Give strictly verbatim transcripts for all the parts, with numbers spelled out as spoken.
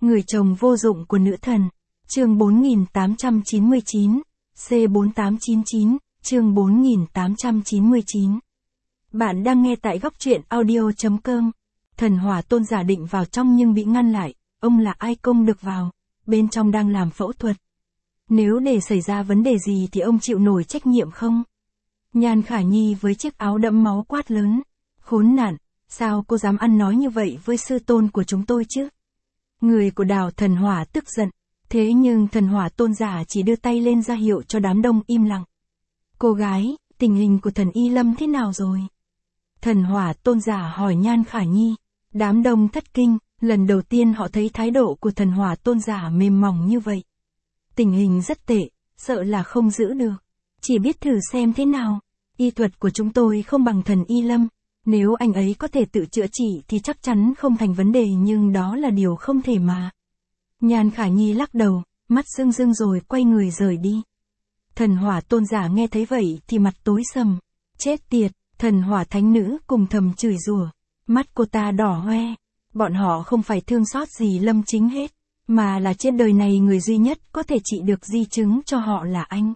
Người chồng vô dụng của nữ thần. Chương bốn nghìn tám trăm chín mươi chín, C bốn tám chín chín, chương bốn nghìn tám trăm chín mươi chín. Bạn đang nghe tại góc truyện audio chấm com. Thần hỏa tôn giả định vào trong nhưng bị ngăn lại, ông là ai công được vào, bên trong đang làm phẫu thuật. Nếu để xảy ra vấn đề gì thì ông chịu nổi trách nhiệm không? Nhan Khả Nhi với chiếc áo đẫm máu quát lớn. Khốn nạn, sao cô dám ăn nói như vậy với sư tôn của chúng tôi chứ? Người của Đào Thần Hỏa tức giận, thế nhưng Thần Hỏa tôn giả chỉ đưa tay lên ra hiệu cho đám đông im lặng. Cô gái, tình hình của thần Y Lâm thế nào rồi? Thần Hỏa tôn giả hỏi Nhan Khả Nhi. Đám đông thất kinh, lần đầu tiên họ thấy thái độ của Thần Hỏa tôn giả mềm mỏng như vậy. Tình hình rất tệ, sợ là không giữ được. Chỉ biết thử xem thế nào. Y thuật của chúng tôi không bằng thần Y Lâm. Nếu anh ấy có thể tự chữa trị thì chắc chắn không thành vấn đề, nhưng đó là điều không thể mà. Nhan Khả Nhi lắc đầu, mắt rưng rưng rồi quay người rời đi. Thần Hỏa tôn giả nghe thấy vậy thì mặt tối sầm. Chết tiệt, Thần Hỏa thánh nữ cùng thầm chửi rủa. Mắt cô ta đỏ hoe. Bọn họ không phải thương xót gì Lâm Chính hết, mà là trên đời này người duy nhất có thể trị được di chứng cho họ là anh.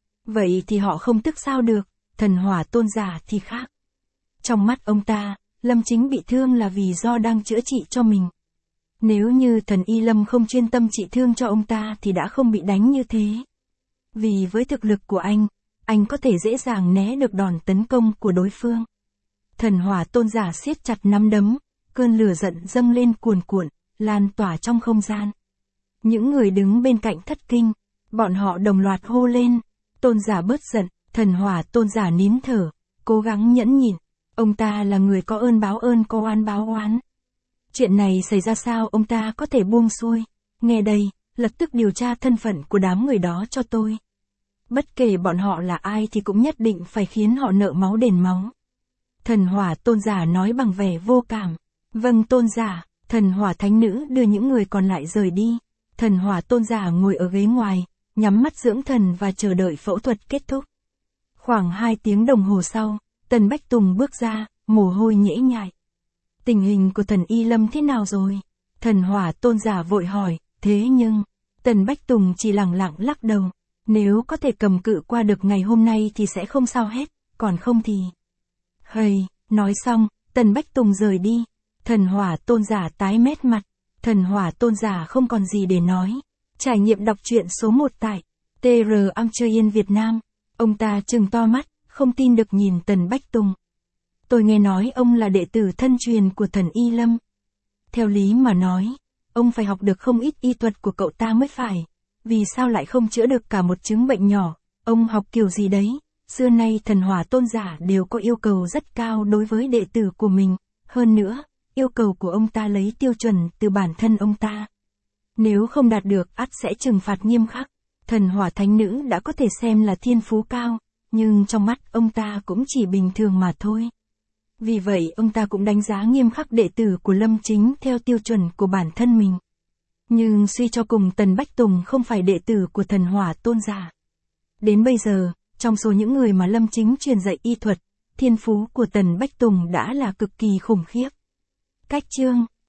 Vậy thì họ không tức sao được, Thần Hỏa tôn giả thì khác. Trong mắt ông ta, Lâm Chính bị thương là vì do đang chữa trị cho mình. Nếu như thần Y Lâm không chuyên tâm trị thương cho ông ta thì đã không bị đánh như thế. Vì với thực lực của anh, anh có thể dễ dàng né được đòn tấn công của đối phương. Thần Hỏa tôn giả siết chặt nắm đấm, cơn lửa giận dâng lên cuồn cuộn, lan tỏa trong không gian. Những người đứng bên cạnh thất kinh, bọn họ đồng loạt hô lên. Tôn giả bớt giận, Thần Hỏa tôn giả nín thở, cố gắng nhẫn nhịn. Ông ta là người có ơn báo ơn, có oán báo oán. Chuyện này xảy ra sao ông ta có thể buông xuôi? Nghe đây, lập tức điều tra thân phận của đám người đó cho tôi. Bất kể bọn họ là ai thì cũng nhất định phải khiến họ nợ máu đền máu. Thần Hỏa tôn giả nói bằng vẻ vô cảm. Vâng tôn giả. Thần Hỏa thánh nữ đưa những người còn lại rời đi. Thần Hỏa tôn giả ngồi ở ghế ngoài, nhắm mắt dưỡng thần và chờ đợi phẫu thuật kết thúc. Khoảng hai tiếng đồng hồ sau, Tần Bách Tùng bước ra, mồ hôi nhễ nhại. Tình hình của thần Y Lâm thế nào rồi? Thần Hỏa tôn giả vội hỏi, thế nhưng, Tần Bách Tùng chỉ lẳng lặng lắc đầu. Nếu có thể cầm cự qua được ngày hôm nay thì sẽ không sao hết, còn không thì... Hây, nói xong, Tần Bách Tùng rời đi. Thần Hỏa tôn giả tái mét mặt. Thần Hỏa tôn giả không còn gì để nói. Trải nghiệm đọc truyện số một tại tê rờ am chơi yên Việt Nam. Ông ta trừng to mắt, không tin được nhìn Tần Bách Tùng. Tôi nghe nói ông là đệ tử thân truyền của thần Y Lâm. Theo lý mà nói, ông phải học được không ít y thuật của cậu ta mới phải. Vì sao lại không chữa được cả một chứng bệnh nhỏ? Ông học kiểu gì đấy? Xưa nay Thần Hỏa tôn giả đều có yêu cầu rất cao đối với đệ tử của mình. Hơn nữa, yêu cầu của ông ta lấy tiêu chuẩn từ bản thân ông ta. Nếu không đạt được ắt sẽ trừng phạt nghiêm khắc. Thần Hỏa thánh nữ đã có thể xem là thiên phú cao, nhưng trong mắt ông ta cũng chỉ bình thường mà thôi. Vì vậy ông ta cũng đánh giá nghiêm khắc đệ tử của Lâm Chính theo tiêu chuẩn của bản thân mình. Nhưng suy cho cùng Tần Bách Tùng không phải đệ tử của Thần Hỏa tôn giả. Đến bây giờ, trong số những người mà Lâm Chính truyền dạy y thuật, thiên phú của Tần Bách Tùng đã là cực kỳ khủng khiếp. Cách chương